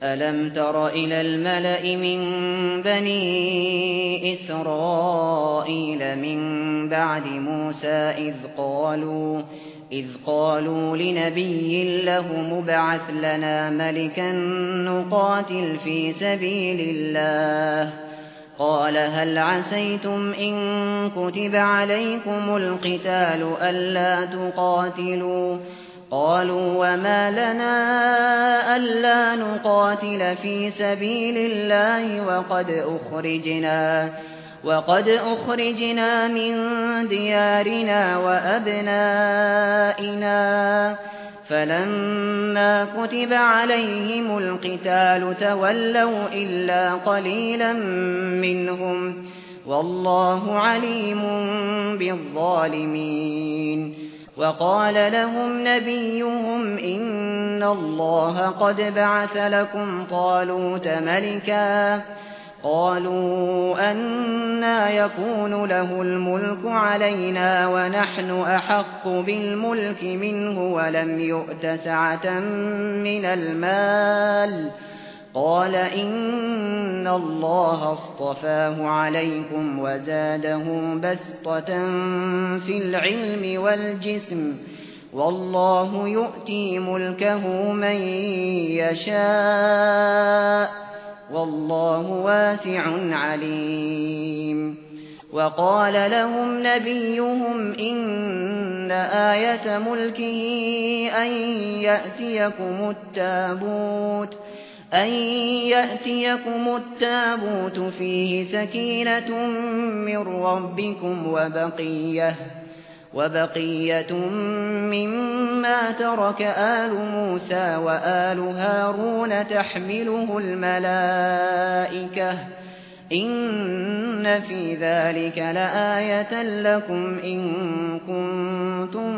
ألم تر إلى الملأ من بني إسرائيل من بعد موسى إذ قالوا لنبي له مبعث لنا ملكا نقاتل في سبيل الله قال هل عسيتم إن كتب عليكم القتال ألا تقاتلوا قالوا وما لنا ألا نقاتل في سبيل الله وقد أخرجنا من ديارنا وأبنائنا فلما كتب عليهم القتال تولوا إلا قليلا منهم والله عليم بالظالمين وقال لهم نبيهم إن الله قد بعث لكم طالوت ملكا قالوا أنى يكون له الملك علينا ونحن أحق بالملك منه ولم يؤت سعة من المال قال إن الله اصطفاه عليكم وزاده بسطة في العلم والجسم والله يؤتي ملكه من يشاء والله واسع عليم وقال لهم نبيهم إن آية ملكه أن يأتيكم التابوت فيه سكينة من ربكم وبقية مما ترك آل موسى وآل هارون تحمله الملائكة إن في ذلك لآية لكم إن كنتم